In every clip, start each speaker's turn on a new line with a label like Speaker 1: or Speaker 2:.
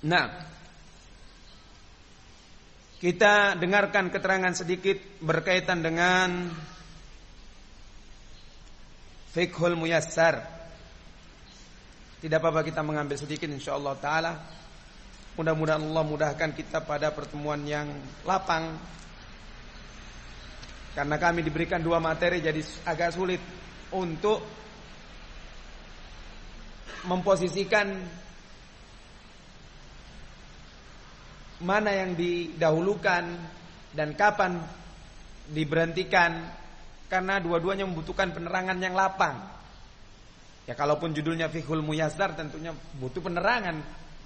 Speaker 1: Nah, kita dengarkan keterangan sedikit berkaitan dengan Fiqhul Muyassar. Tidak apa-apa kita mengambil sedikit insyaallah taala. Mudah-mudahan Allah mudahkan kita pada pertemuan yang lapang. Karena kami diberikan 2 materi jadi agak sulit untuk memposisikan mana yang didahulukan dan kapan diberhentikan, karena dua-duanya membutuhkan penerangan yang lapang. Ya kalaupun judulnya Fiqhul Muyassar tentunya butuh penerangan.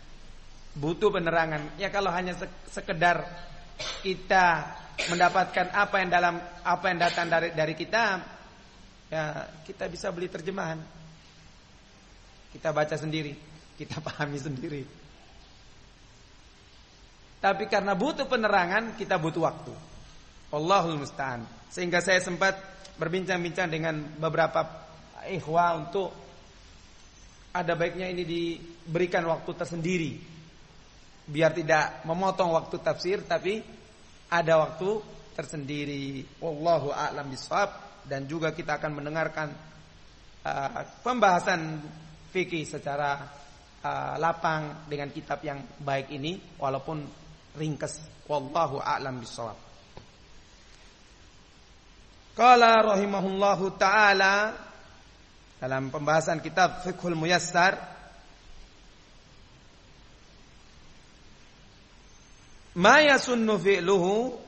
Speaker 1: Ya kalau hanya sekedar kita mendapatkan apa yang datang dari kitab, ya kita bisa beli terjemahan. Kita baca sendiri, kita pahami sendiri. Tapi karena butuh penerangan, kita butuh waktu. Wallahul musta'an. Sehingga saya sempat berbincang-bincang dengan beberapa ikhwah untuk ada baiknya ini diberikan waktu tersendiri, biar tidak memotong waktu tafsir, tapi ada waktu tersendiri. Wallahu a'lam bishawab. Dan juga kita akan mendengarkan pembahasan fikih secara lapang dengan kitab yang baik ini, walaupun ringkas. Wallahu a'lam bishawab. Qala rahimahullahu ta'ala, dalam pembahasan kitab Fiqhul Muyassar, ma yasunnu fi'luhu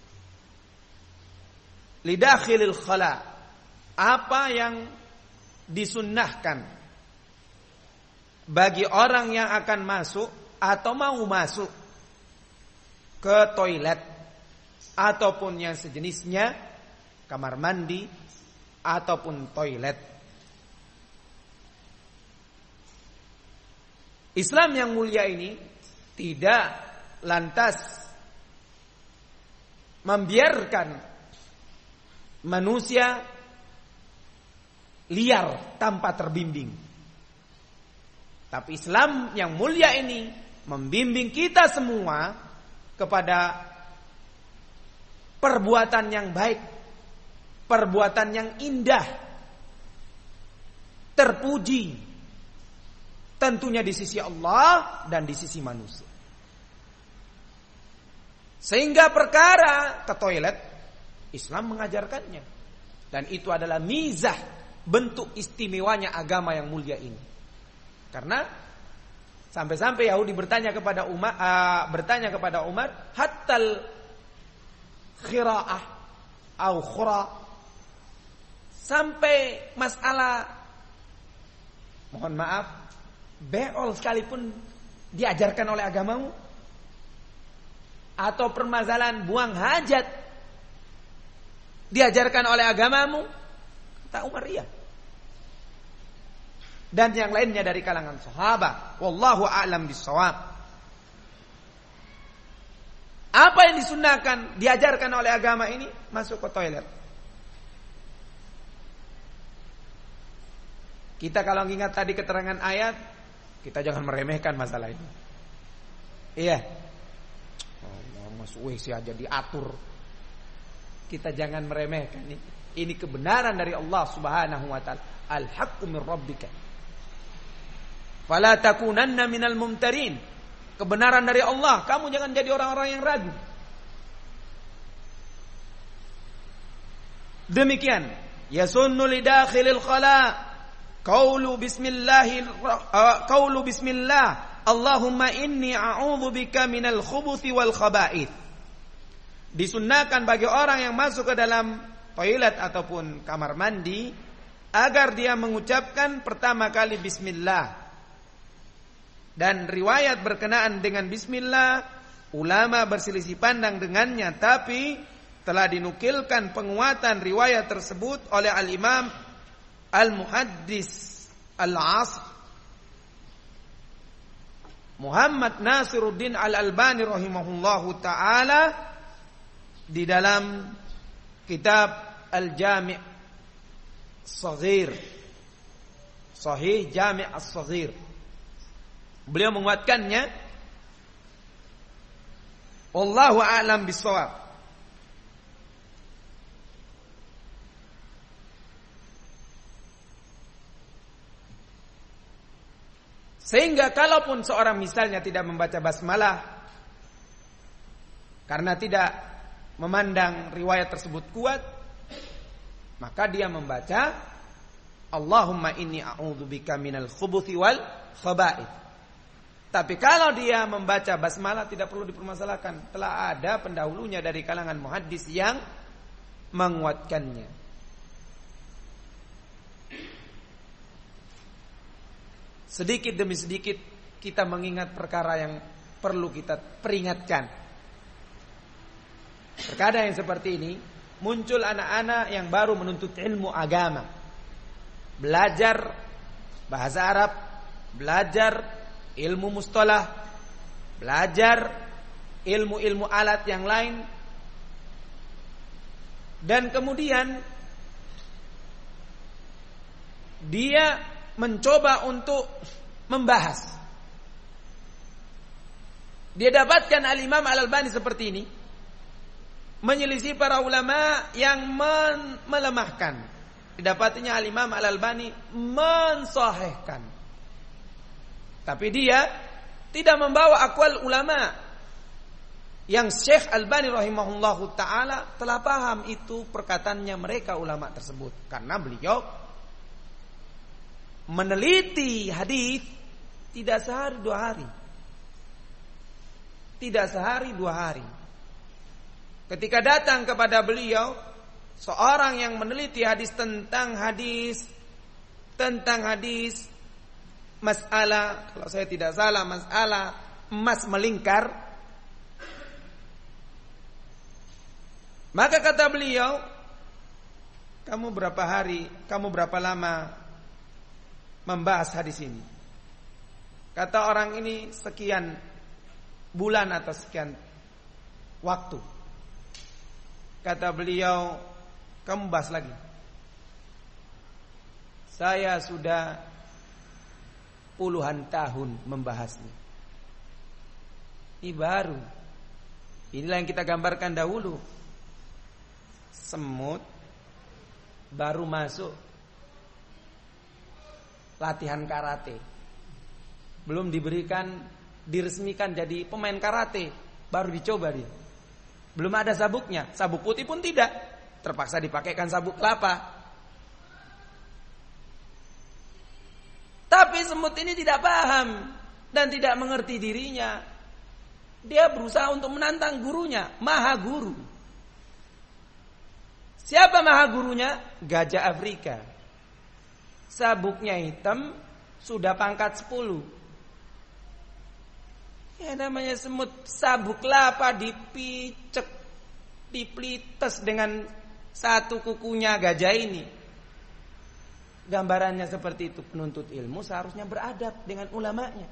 Speaker 1: lidakhilil khala, apa yang disunnahkan bagi orang yang akan masuk atau mau masuk ke toilet ataupun yang sejenisnya, kamar mandi ataupun toilet. Islam yang mulia ini tidak lantas membiarkan manusia liar tanpa terbimbing. Tapi Islam yang mulia ini membimbing kita semua kepada perbuatan yang baik, perbuatan yang indah, terpuji, tentunya di sisi Allah dan di sisi manusia. Sehingga perkara ke toilet, Islam mengajarkannya. Dan itu adalah mizah, bentuk istimewanya agama yang mulia ini. Karena sampai-sampai Yahudi bertanya kepada Umar, hattal khira'ah au khura, sampai masalah, mohon maaf, beol sekalipun diajarkan oleh agamamu, atau permasalahan buang hajat diajarkan oleh agamamu? Kata Umar, iya. Dan yang lainnya dari kalangan sahabat. Wallahu a'lam bishawab. Apa yang disunnahkan, diajarkan oleh agama ini? Masuk ke toilet. Kita kalau ingat tadi keterangan ayat, kita jangan meremehkan masalah ini. Iya. Masuk WC aja diatur. Kita jangan meremehkan ini. Ini kebenaran dari Allah Subhanahu wa taala. Al-haqqu min rabbika. Fala takunanna minal mumtarin. Kebenaran dari Allah, kamu jangan jadi orang-orang yang ragu. Demikian, yasunnu lidakhilil khala qaulu bismillah Allahumma inni a'udzu bika minal khubuthi wal khaba'ith. Disunnahkan bagi orang yang masuk ke dalam toilet ataupun kamar mandi agar dia mengucapkan pertama kali bismillah. Dan riwayat berkenaan dengan bismillah, ulama berselisih pandang dengannya, tapi telah dinukilkan penguatan riwayat tersebut oleh al-Imam al-Muhaddis al-Asr Muhammad Nasiruddin al-Albani rahimahullahu ta'ala di dalam kitab Al-Jami' As-Saghir, Sahih Jami' As-Saghir. Beliau menguatkannya Wallahu a'lam bishawab. Sehingga kalaupun seorang misalnya tidak membaca basmalah karena tidak memandang riwayat tersebut kuat, maka dia membaca Allahumma inni a'udzubika minal khubuthi wal khaba'ith. Tapi kalau dia membaca basmalah tidak perlu dipermasalahkan, telah ada pendahulunya dari kalangan muhaddis yang menguatkannya. Sedikit demi sedikit kita mengingat perkara yang perlu kita peringatkan. Perkara yang seperti ini muncul anak-anak yang baru menuntut ilmu agama, belajar bahasa Arab, belajar ilmu mustalah, belajar ilmu-ilmu alat yang lain, dan kemudian dia mencoba untuk membahas. Dia dapatkan Al-Imam Al-Albani seperti ini, menyelisih para ulama yang melemahkan. Didapatinya Al-Imam Al-Albani mensahihkan. Tapi dia tidak membawa aqwal ulama yang Syekh Albani rahimahullahu ta'ala telah paham itu perkataannya mereka ulama tersebut. Karena beliau meneliti hadis tidak sehari dua hari. Tidak sehari dua hari. Ketika datang kepada beliau seorang yang meneliti hadis tentang masalah, kalau saya tidak salah, masalah emas melingkar, maka kata beliau, kamu berapa lama membahas hadis ini? Kata orang ini sekian bulan atau sekian waktu. Kata beliau, kamu bahas lagi. Saya sudah puluhan tahun membahasnya. Ini baru. Inilah yang kita gambarkan dahulu. Semut baru masuk latihan karate, belum diresmikan jadi pemain karate, baru dicoba dia. Belum ada sabuknya, sabuk putih pun tidak, terpaksa dipakaikan sabuk kelapa. Tapi semut ini tidak paham dan tidak mengerti dirinya. Dia berusaha untuk menantang gurunya, maha guru. Siapa maha gurunya? Gajah Afrika. Sabuknya hitam, sudah pangkat 10. Ya namanya semut, sabuk kelapa dipicek, diplites dengan satu kukunya gajah ini. Gambarannya seperti itu. Penuntut ilmu seharusnya beradab dengan ulamanya,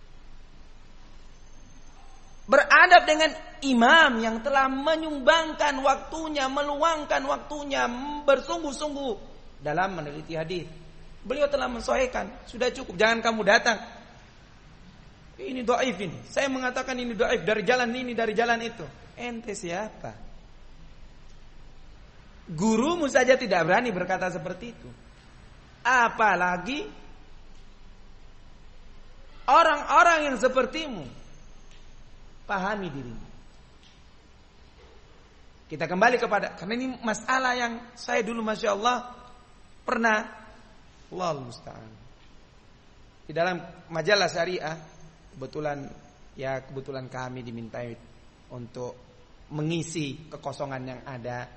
Speaker 1: beradab dengan imam yang telah menyumbangkan waktunya, meluangkan waktunya, bersungguh-sungguh dalam meneliti hadis. Beliau telah mensahihkan, sudah cukup, jangan kamu datang. Ini dhaif ini. Saya mengatakan ini dhaif dari jalan ini, dari jalan itu. Ente siapa? Gurumu saja tidak berani berkata seperti itu. Apalagi orang-orang yang sepertimu. Pahami dirimu. Kita kembali kepada, karena ini masalah yang saya dulu Masya Allah pernah, Allahu musta'an, di dalam majalah syariah, kebetulan kami dimintai untuk mengisi kekosongan yang ada.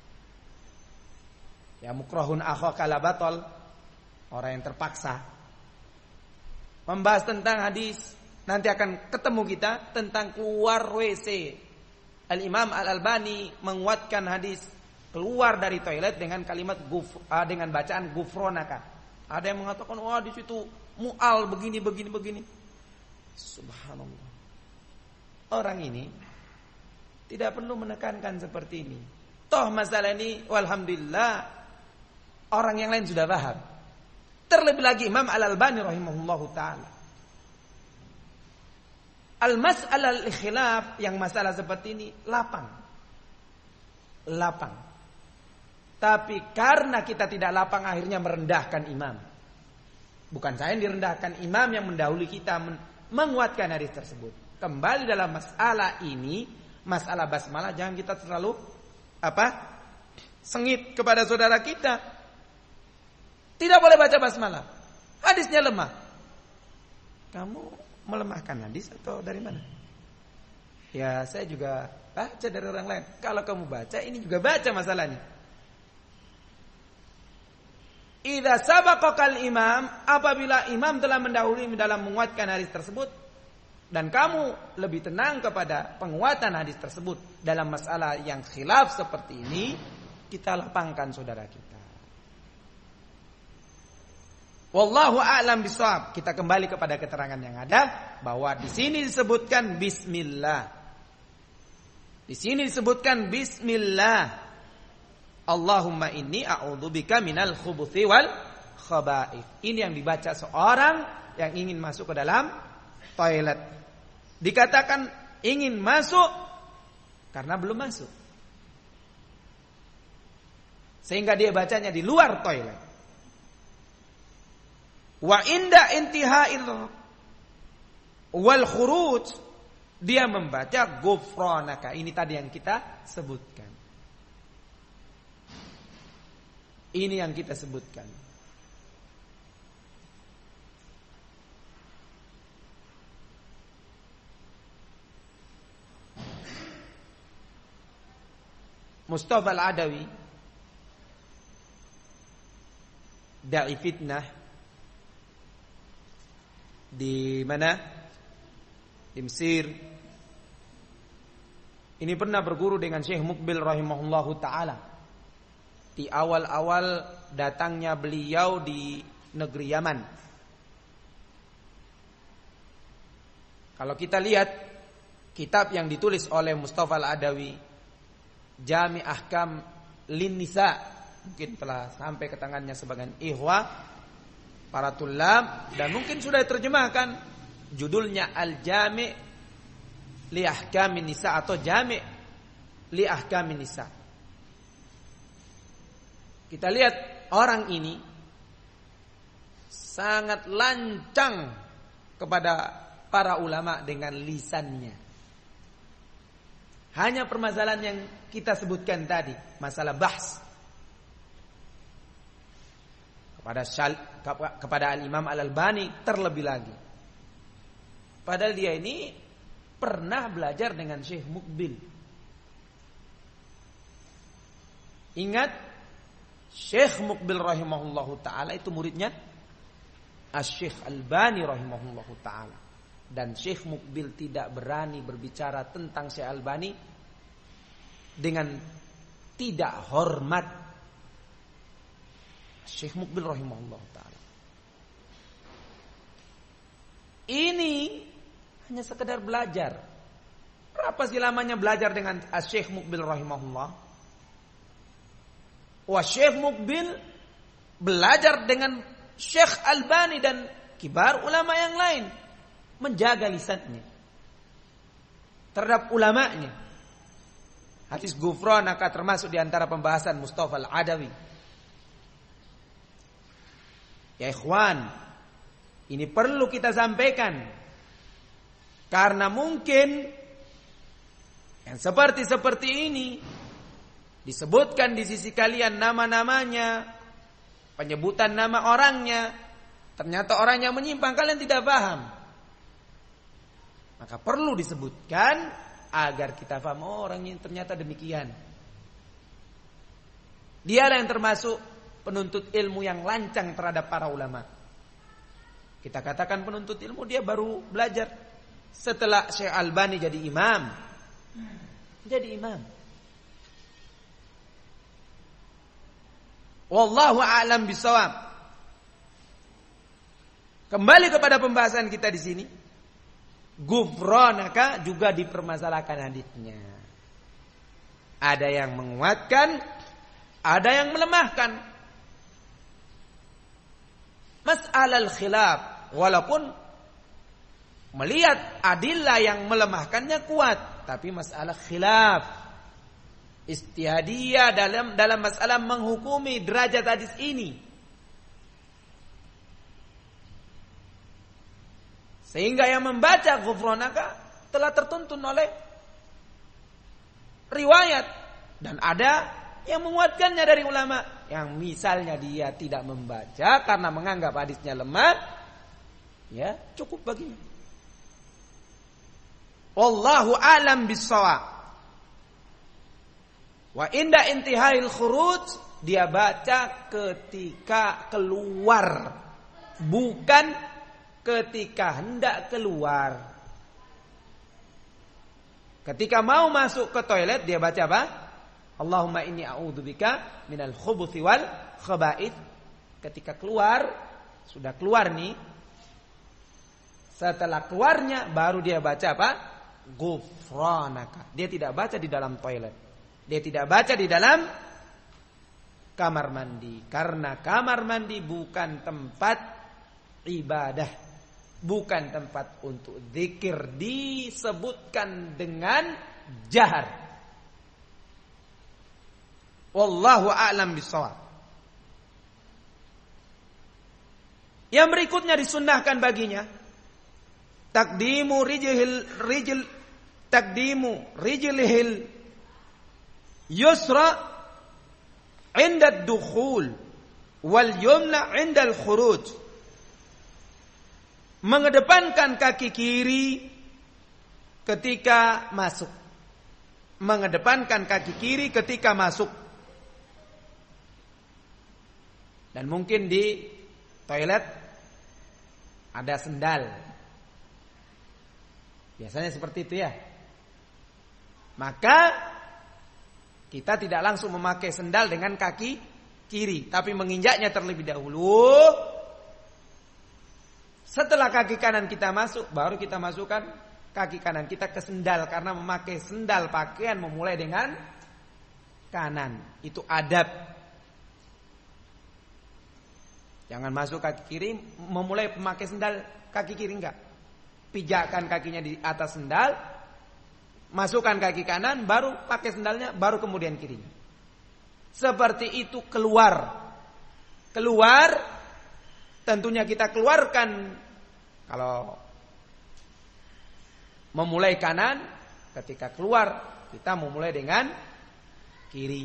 Speaker 1: Ya mukrahun akhaka la batal, orang yang terpaksa membahas tentang hadis. Nanti akan ketemu kita tentang keluar WC. Al-Imam Al-Albani menguatkan hadis keluar dari toilet dengan kalimat dengan bacaan gufronaka. Ada yang mengatakan wah di situ mual begini. Subhanallah. Orang ini tidak perlu menekankan seperti ini. Toh masalah ini walhamdulillah orang yang lain sudah paham. Terlebih lagi Imam Al-Albani rahimahullahu ta'ala. Al-mas'alah al-khilaf yang masalah seperti ini lapang. Tapi karena kita tidak lapang akhirnya merendahkan imam. Bukan saya yang direndahkan, imam yang mendahului kita menguatkan hadis tersebut. Kembali dalam masalah ini, masalah basmalah, jangan kita terlalu sengit kepada saudara kita. Tidak boleh baca basmalah. Hadisnya lemah. Kamu melemahkan hadis atau dari mana? Ya, saya juga baca dari orang lain. Kalau kamu baca, ini juga baca masalahnya. Idza sabaqakal imam, apabila imam telah mendahului dalam menguatkan hadis tersebut dan kamu lebih tenang kepada penguatan hadis tersebut dalam masalah yang khilaf seperti ini, kita lapangkan saudara kita. Wallahu a'lam bishawab. Kita kembali kepada keterangan yang ada bahwa di sini disebutkan bismillah. Di sini disebutkan bismillah. Allahumma inni a'udzubika minal khubuthi wal khaba'ith. Ini yang dibaca seorang yang ingin masuk ke dalam toilet. Dikatakan ingin masuk karena belum masuk. Sehingga dia bacanya di luar toilet. Wa inda intiha'il wal khuruj, dia membaca ghufranaka. Ini tadi yang kita sebutkan. Ini yang kita sebutkan. Mustafa Al-Adawi da'i fitnah di mana? Di Mesir. Ini pernah berguru dengan Syekh Muqbil rahimahullahu ta'ala. Di awal-awal datangnya beliau di negeri Yaman. Kalau kita lihat kitab yang ditulis oleh Mustafa Al-Adawi, Jami' Ahkam Lin Nisa, mungkin telah sampai ke tangannya sebagian ikhwah, para tulab, dan mungkin sudah diterjemahkan. Judulnya Al-Jami' Li Ahkamin Nisa atau Jami' Li Ahkamin Nisa. Kita lihat orang ini sangat lancang kepada para ulama dengan lisannya. Hanya permasalahan yang kita sebutkan tadi, masalah bahs. Kepada Al-Imam Al-Albani terlebih lagi. Padahal dia ini pernah belajar dengan Syekh Muqbil. Ingat, Syekh Muqbil rahimahullahu ta'ala itu muridnya Syekh Albani rahimahullahu ta'ala. Dan Syekh Muqbil tidak berani berbicara tentang Syekh Albani dengan tidak hormat. Syekh Muqbil rahimahullahu ta'ala ini hanya sekedar belajar. Berapa sih lamanya belajar dengan Syekh Muqbil rahimahullah? Wah, Syekh Muqbil belajar dengan Syekh Albani dan kibar ulama yang lain, menjaga lisannya terhadap ulamanya. Hadis ghufranaka termasuk di antara pembahasan Mustafa Al-Adawi. Ya ikhwan, ini perlu kita sampaikan karena mungkin yang seperti ini disebutkan di sisi kalian nama-namanya, penyebutan nama orangnya, ternyata orang yang menyimpang, kalian tidak paham. Maka perlu disebutkan agar kita paham, oh orang ini ternyata demikian. Dialah yang termasuk penuntut ilmu yang lancang terhadap para ulama. Kita katakan penuntut ilmu, dia baru belajar setelah Syekh Albani jadi imam. Jadi imam. Wallahu a'lam bishawab. Kembali kepada pembahasan kita di sini. Ghufranaka juga dipermasalahkan haditsnya. Ada yang menguatkan, ada yang melemahkan. Mas'alal khilaf, walaupun melihat adillah yang melemahkannya kuat, tapi masalah khilaf istihadiyah dalam masalah menghukumi derajat hadis ini. Sehingga yang membaca ghufranaka telah tertuntun oleh riwayat, dan ada yang menguatkannya dari ulama, yang misalnya dia tidak membaca karena menganggap hadisnya lemah, ya cukup baginya. Wallahu a'lam bis-shawab. Wa inda intihail khuruj, dia baca ketika keluar, bukan ketika hendak keluar. Ketika mau masuk ke toilet dia baca apa? Allahumma inni a'udzubika minal khubuthi wal khaba'ith. Ketika keluar, sudah keluar nih, setelah keluarnya baru dia baca apa? Ghufranaka. Dia tidak baca di dalam toilet, dia tidak baca di dalam kamar mandi, karena kamar mandi bukan tempat ibadah, bukan tempat untuk zikir, disebutkan dengan jahar. Wallahu a'lam bishawab. Yang berikutnya disunnahkan baginya takdimu rijlihil yusra 'inda ad-dukhul wal yumna 'inda al-khuruj. Mengedepankan kaki kiri ketika masuk. Mengedepankan kaki kiri ketika masuk. Dan mungkin di toilet ada sendal. Biasanya seperti itu ya. Maka kita tidak langsung memakai sendal dengan kaki kiri, tapi menginjaknya terlebih dahulu. Setelah kaki kanan kita masuk, baru kita masukkan kaki kanan kita ke sendal, karena memakai sendal pakaian memulai dengan kanan. Itu adab. Jangan masuk kaki kiri memulai memakai sendal kaki kiri, enggak. Pijakkan kakinya di atas sendal, masukkan kaki kanan, baru pakai sendalnya, baru kemudian kirinya. Seperti itu keluar. Tentunya kita keluarkan kalau memulai kanan, ketika keluar kita memulai dengan kiri.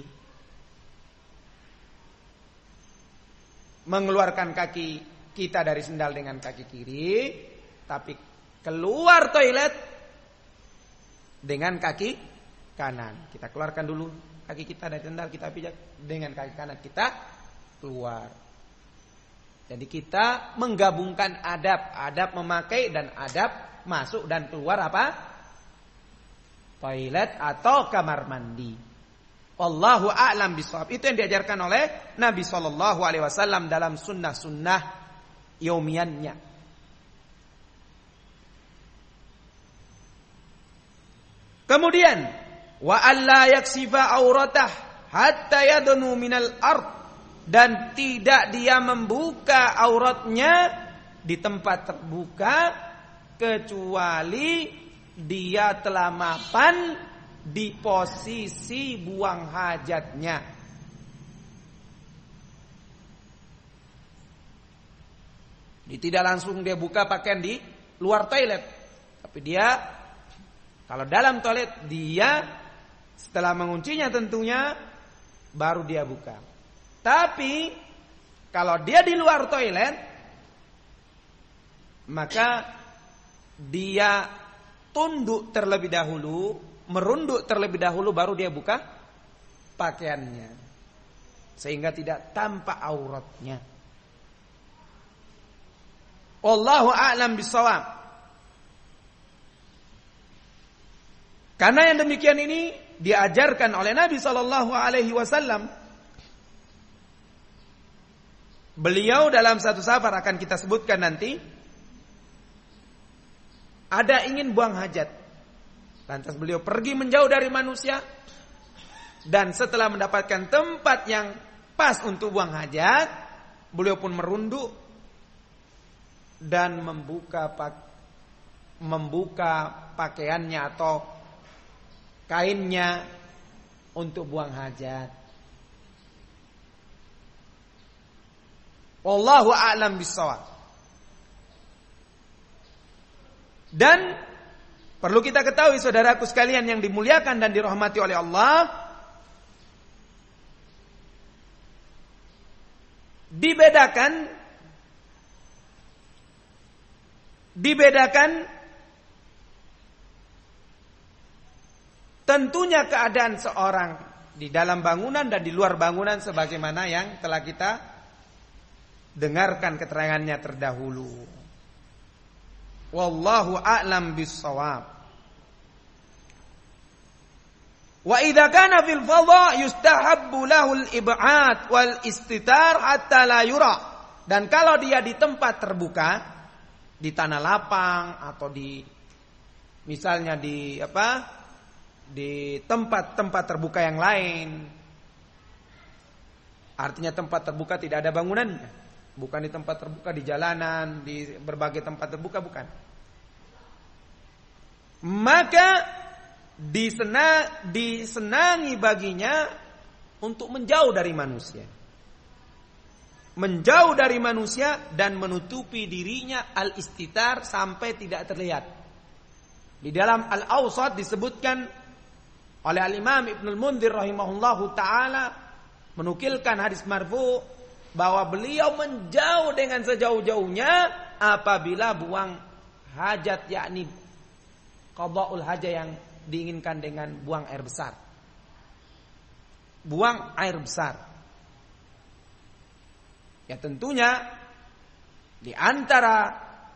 Speaker 1: Mengeluarkan kaki kita dari sendal dengan kaki kiri, tapi keluar toilet dengan kaki kanan. Kita keluarkan dulu kaki kita dari sendal, kita pijak dengan kaki kanan kita keluar. Jadi kita menggabungkan adab memakai dan adab masuk dan keluar apa? Toilet atau kamar mandi. Wallahu a'lam bishawab. Itu yang diajarkan oleh Nabi SAW dalam sunnah-sunnah yaumiannya. Kemudian wa alla yaksifa auratah hatta yadnu minal ard, dan tidak dia membuka auratnya di tempat terbuka kecuali dia telah mapan di posisi buang hajatnya. Jadi tidak langsung dia buka pakaian di luar toilet, tapi dia kalau dalam toilet dia setelah menguncinya tentunya baru dia buka. Tapi kalau dia di luar toilet, maka dia tunduk terlebih dahulu, merunduk terlebih dahulu, baru dia buka pakaiannya, sehingga tidak tampak auratnya. Wallahu a'lam bishawab. Karena yang demikian ini diajarkan oleh Nabi SAW. Beliau dalam satu safar, akan kita sebutkan nanti, ada ingin buang hajat. Lantas beliau pergi menjauh dari manusia, dan setelah mendapatkan tempat yang pas untuk buang hajat, beliau pun merunduk dan membuka membuka pakaiannya atau kainnya untuk buang hajat. Wallahu a'lam bishawab. Dan perlu kita ketahui saudaraku sekalian yang dimuliakan dan dirahmati oleh Allah, dibedakan tentunya keadaan seorang di dalam bangunan dan di luar bangunan sebagaimana yang telah kita dengarkan keterangannya terdahulu. Wallahu a'lam bis-shawab. Wa idza kana fil fadha yustahabbu lahu al-ib'ad wal istitar hatta la yura. Dan kalau dia di tempat terbuka, di tanah lapang atau di misalnya di tempat-tempat terbuka yang lain. Artinya tempat terbuka tidak ada bangunannya. Bukan di tempat terbuka di jalanan, di berbagai tempat terbuka, bukan. Maka disenangi baginya untuk menjauh dari manusia. Menjauh dari manusia dan menutupi dirinya al-istitar sampai tidak terlihat. Di dalam Al-Awsat disebutkan oleh Al-Imam Ibnul Mundhir rahimahullahu ta'ala, menukilkan hadis marfu bahwa beliau menjauh dengan sejauh-jauhnya apabila buang hajat, yakni qada'ul hajat yang diinginkan dengan buang air besar. Buang air besar. Ya tentunya di antara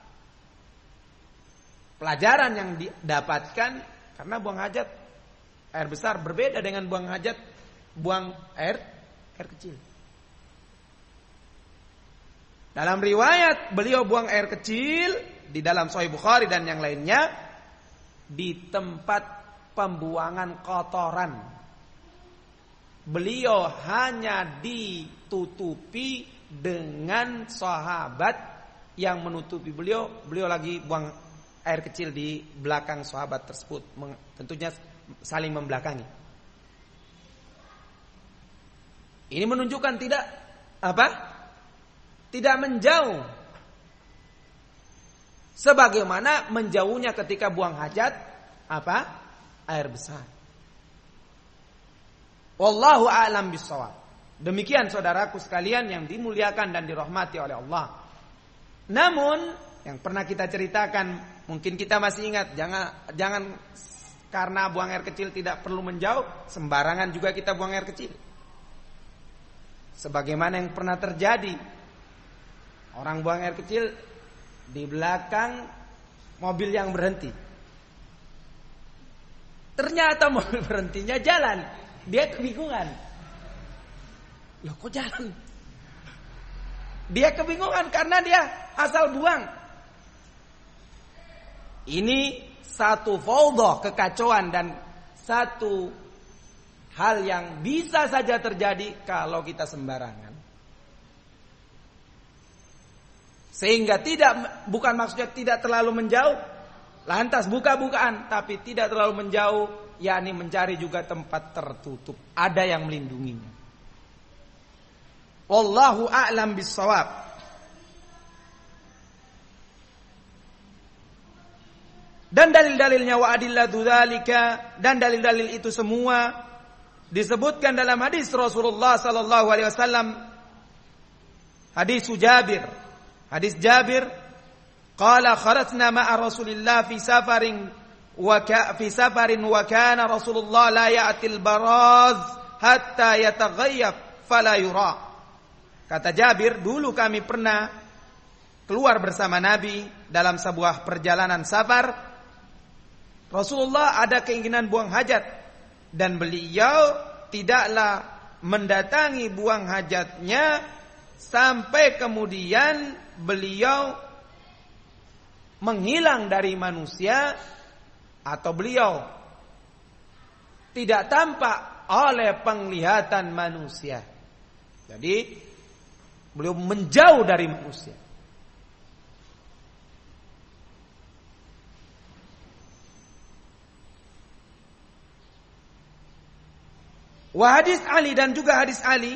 Speaker 1: pelajaran yang didapatkan, karena buang hajat air besar berbeda dengan buang hajat buang air kecil. Dalam riwayat beliau buang air kecil di dalam Sahih Bukhari dan yang lainnya di tempat pembuangan kotoran. Beliau hanya ditutupi dengan sahabat yang menutupi beliau. Beliau lagi buang air kecil di belakang sahabat tersebut. Tentunya saling membelakangi. Ini menunjukkan tidak menjauh. Sebagaimana menjauhnya ketika buang hajat air besar. Wallahu a'lam bishawab. Demikian saudaraku sekalian yang dimuliakan dan dirahmati oleh Allah. Namun yang pernah kita ceritakan, mungkin kita masih ingat, jangan karena buang air kecil tidak perlu menjauh, sembarangan juga kita buang air kecil. Sebagaimana yang pernah terjadi, orang buang air kecil di belakang mobil yang berhenti. Ternyata mobil berhentinya jalan. Dia kebingungan. Loh kok jalan? Dia kebingungan karena dia asal buang. Ini satu fawdah, kekacauan, dan satu hal yang bisa saja terjadi kalau kita sembarangan. Sehingga bukan maksudnya tidak terlalu menjauh, lantas buka-bukaan, tapi tidak terlalu menjauh, yakni mencari juga tempat tertutup, ada yang melindunginya. Wallahu a'lam bis-shawab. Dan dalil-dalilnya wa adillatu dzalika, dan dalil-dalil itu semua disebutkan dalam hadis Rasulullah sallallahu alaihi wasallam, hadis Jabir, qala kharajna ma'a Rasulillah fi safarin wa kana Rasulullah la ya'til baraz hatta yataghayyab fala yura. Kata Jabir, dulu kami pernah keluar bersama Nabi dalam sebuah perjalanan safar. Rasulullah ada keinginan buang hajat dan beliau tidaklah mendatangi buang hajatnya sampai kemudian beliau menghilang dari manusia atau beliau tidak tampak oleh penglihatan manusia. Jadi beliau menjauh dari manusia. Wa hadis Ali, dan juga hadis Ali.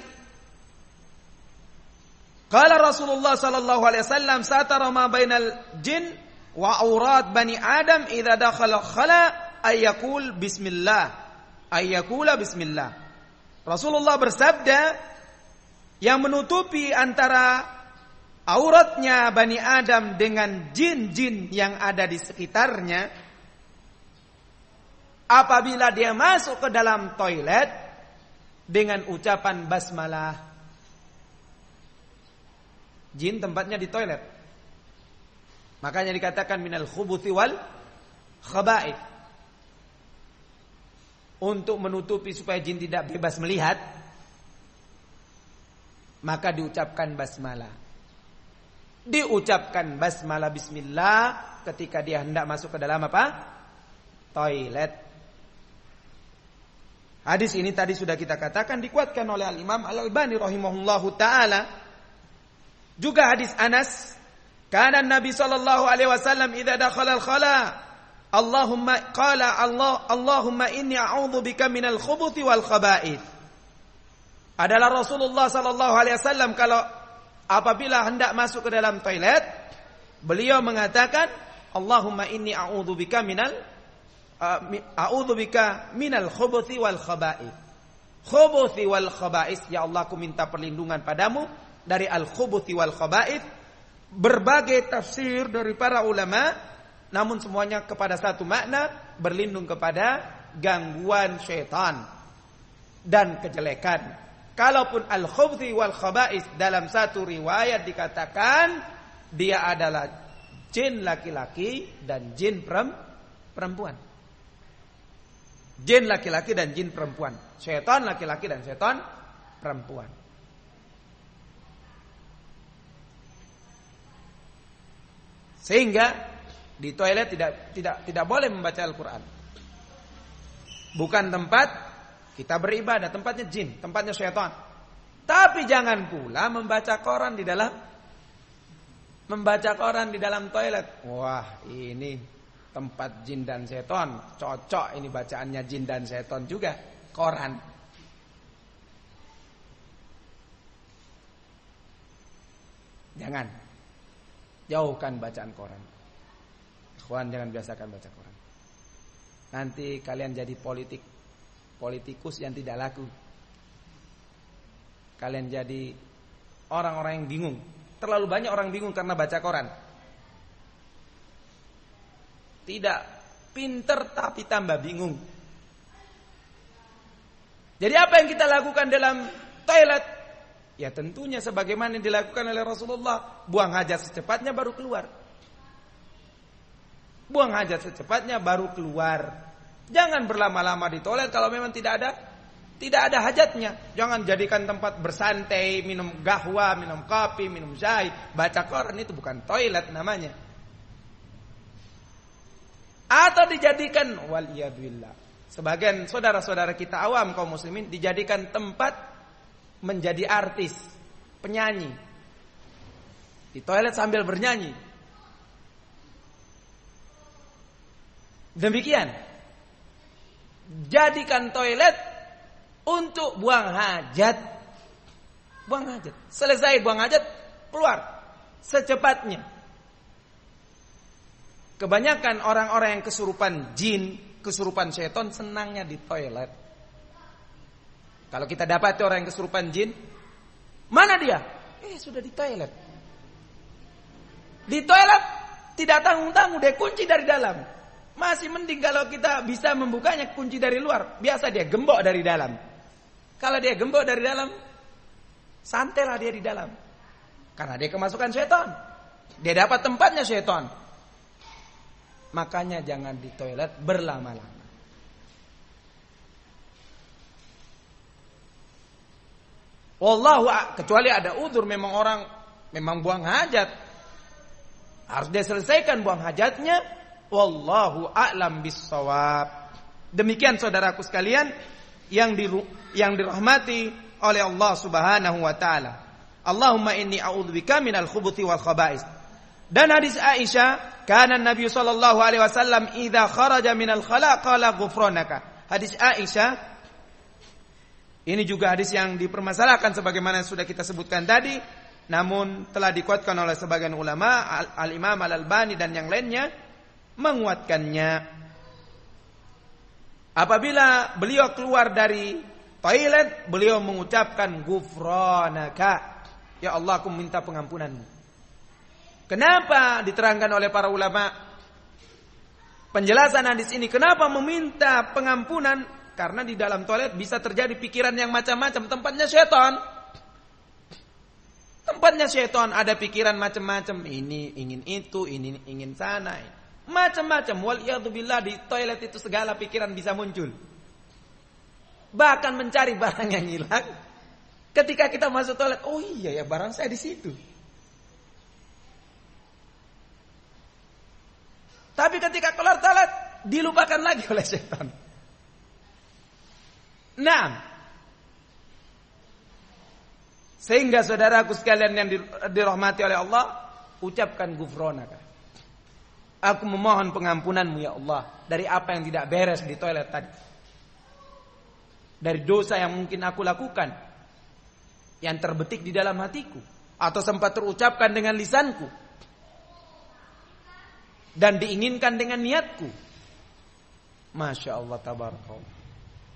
Speaker 1: Qala Rasulullah sallallahu alaihi wasallam satara ma bainal jin wa aurat bani Adam idza dakhala khala ayyakula bismillah. Rasulullah bersabda, yang menutupi antara auratnya Bani Adam dengan jin-jin yang ada di sekitarnya, apabila dia masuk ke dalam toilet dengan ucapan basmalah. Jin tempatnya di toilet, makanya dikatakan minal khubuthi wal khaba'ith. Untuk menutupi supaya jin tidak bebas melihat, maka diucapkan basmalah. Diucapkan basmalah bismillah ketika dia hendak masuk ke dalam apa? Toilet. Hadis ini tadi sudah kita katakan dikuatkan oleh Al-Imam Al-Albani rahimahullahu taala. Juga hadis Anas, kana Nabi sallallahu alaihi wasallam idza dakhala al-khala Allahumma inni a'udzu bika minal khubuthi wal khaba'ith. Adalah Rasulullah sallallahu alaihi wasallam kalau apabila hendak masuk ke dalam toilet, beliau mengatakan, Allahumma inni a'udzu bika minal khubuthi wal khaba'ith. Khubuthi wal khaba'ith, ya Allah, aku minta perlindungan padamu dari al khubuthi wal khaba'ith. Berbagai tafsir dari para ulama, namun semuanya kepada satu makna, berlindung kepada gangguan syaitan dan kejelekan. Kalaupun al-khubuthi wal khaba'ith dalam satu riwayat dikatakan dia adalah jin laki-laki dan jin perempuan. Jin laki-laki dan jin perempuan. Syaitan laki-laki dan syaitan perempuan. Sehingga di toilet tidak boleh membaca Al-Quran. Bukan tempat kita beribadah, tempatnya jin, tempatnya syaitan. Tapi jangan pula membaca koran di dalam toilet. Wah, ini tempat jin dan syaitan. Cocok ini bacaannya jin dan syaitan juga, koran. Jangan. Jauhkan bacaan koran. Ikhwan, jangan biasakan baca koran. Nanti kalian jadi politikus yang tidak laku. Kalian jadi orang-orang yang bingung. Terlalu banyak orang bingung karena baca koran. Tidak pinter tapi tambah bingung. Jadi apa yang kita lakukan dalam toilet? Ya tentunya sebagaimana yang dilakukan oleh Rasulullah. Buang hajat secepatnya baru keluar. Buang hajat secepatnya baru keluar. Jangan berlama-lama di toilet kalau memang tidak ada hajatnya. Jangan jadikan tempat bersantai, minum gahwa, minum kopi, minum syai, baca koran. Itu bukan toilet namanya. Atau dijadikan, waliyadzubillah, sebagian saudara-saudara kita awam kaum muslimin dijadikan tempat menjadi artis, penyanyi. Di toilet sambil bernyanyi. Demikian. Jadikan toilet untuk buang hajat. Buang hajat. Selesai buang hajat, keluar secepatnya. Kebanyakan orang-orang yang kesurupan jin, kesurupan syaitan, senangnya di toilet. Kalau kita dapati orang yang kesurupan jin, mana dia? Sudah di toilet. Di toilet tidak tanggung-tanggung, dia kunci dari dalam. Masih mending kalau kita bisa membukanya kunci dari luar. Biasa dia gembok dari dalam. Kalau dia gembok dari dalam, santailah dia di dalam. Karena dia kemasukan syaitan. Dia dapat tempatnya syaitan. Makanya jangan di toilet berlama-lama. Wallahu, kecuali ada udzur, memang orang memang buang hajat, harus dia selesaikan buang hajatnya. Wallahu a'lam bissawab. Demikian saudaraku sekalian yang dirahmati oleh Allah Subhanahu wa taala. Allahumma inni a'udzubika minal khubuthi wal khaba'ith. Dan hadis Aisyah, kana Nabi sallallahu alaihi wasallam idza kharaja minal khala qala ghufranaka. Hadis Aisyah, Ini juga hadis yang dipermasalahkan sebagaimana sudah kita sebutkan tadi, namun telah dikuatkan oleh sebagian ulama, Al-Imam Al-Albani dan yang lainnya menguatkannya. Apabila beliau keluar dari toilet, beliau mengucapkan ghufranaka, ya Allah, aku minta pengampunanmu. Kenapa diterangkan oleh para ulama penjelasan hadis ini, kenapa meminta pengampunan? Karena di dalam toilet bisa terjadi pikiran yang macam-macam, tempatnya syaitan. Tempatnya syaitan, ada pikiran macam-macam, ini ingin itu, ini ingin sana, macam-macam. Waliyadzubillah, di toilet itu segala pikiran bisa muncul. Bahkan mencari barang yang hilang. Ketika kita masuk toilet, oh iya ya, barang saya di situ. Tapi ketika keluar toilet, dilupakan lagi oleh syaitan. Nah, sehingga saudaraku sekalian yang dirahmati oleh Allah, ucapkan ghufranaka. Aku memohon pengampunanmu ya Allah dari apa yang tidak beres di toilet tadi. Dari dosa yang mungkin aku lakukan, yang terbetik di dalam hatiku, atau sempat terucapkan dengan lisanku, dan diinginkan dengan niatku. Masya Allah, tabarakallah.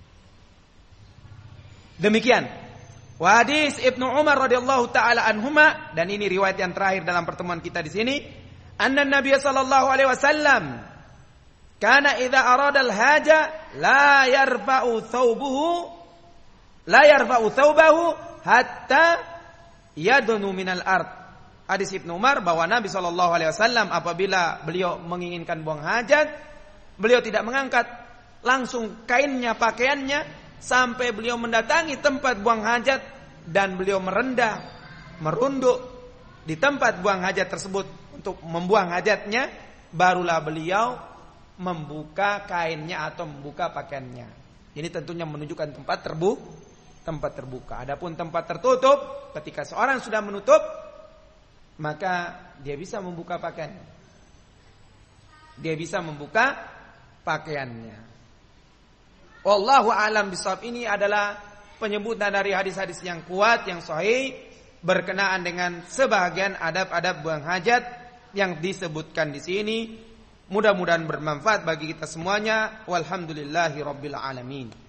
Speaker 1: Demikian hadis Ibnu Umar radhiyallahu taala anhuma, dan ini riwayat yang terakhir dalam pertemuan kita di sini. Anna Nabi sallallahu alaihi wasallam kana idza arada al-haja la yarfa'u thawbahu hatta yadnu minal ard. Hadis Ibnu Umar bahwa Nabi sallallahu alaihi wasallam apabila beliau menginginkan buang hajat, beliau tidak mengangkat langsung kainnya, pakaiannya, sampai beliau mendatangi tempat buang hajat dan beliau merunduk di tempat buang hajat tersebut untuk membuang hajatnya, barulah beliau membuka kainnya atau membuka pakaiannya. Ini tentunya menunjukkan tempat terbuka. Adapun tempat tertutup, ketika seorang sudah menutup, maka dia bisa membuka pakaiannya. Dia bisa membuka pakaiannya. Wallahu a'lam bishawab. Ini adalah penyebutan dari hadis-hadis yang kuat, yang sahih, berkenaan dengan sebahagian adab-adab buang hajat yang disebutkan di sini. Mudah-mudahan bermanfaat bagi kita semuanya. Walhamdulillahi rabbil alamin.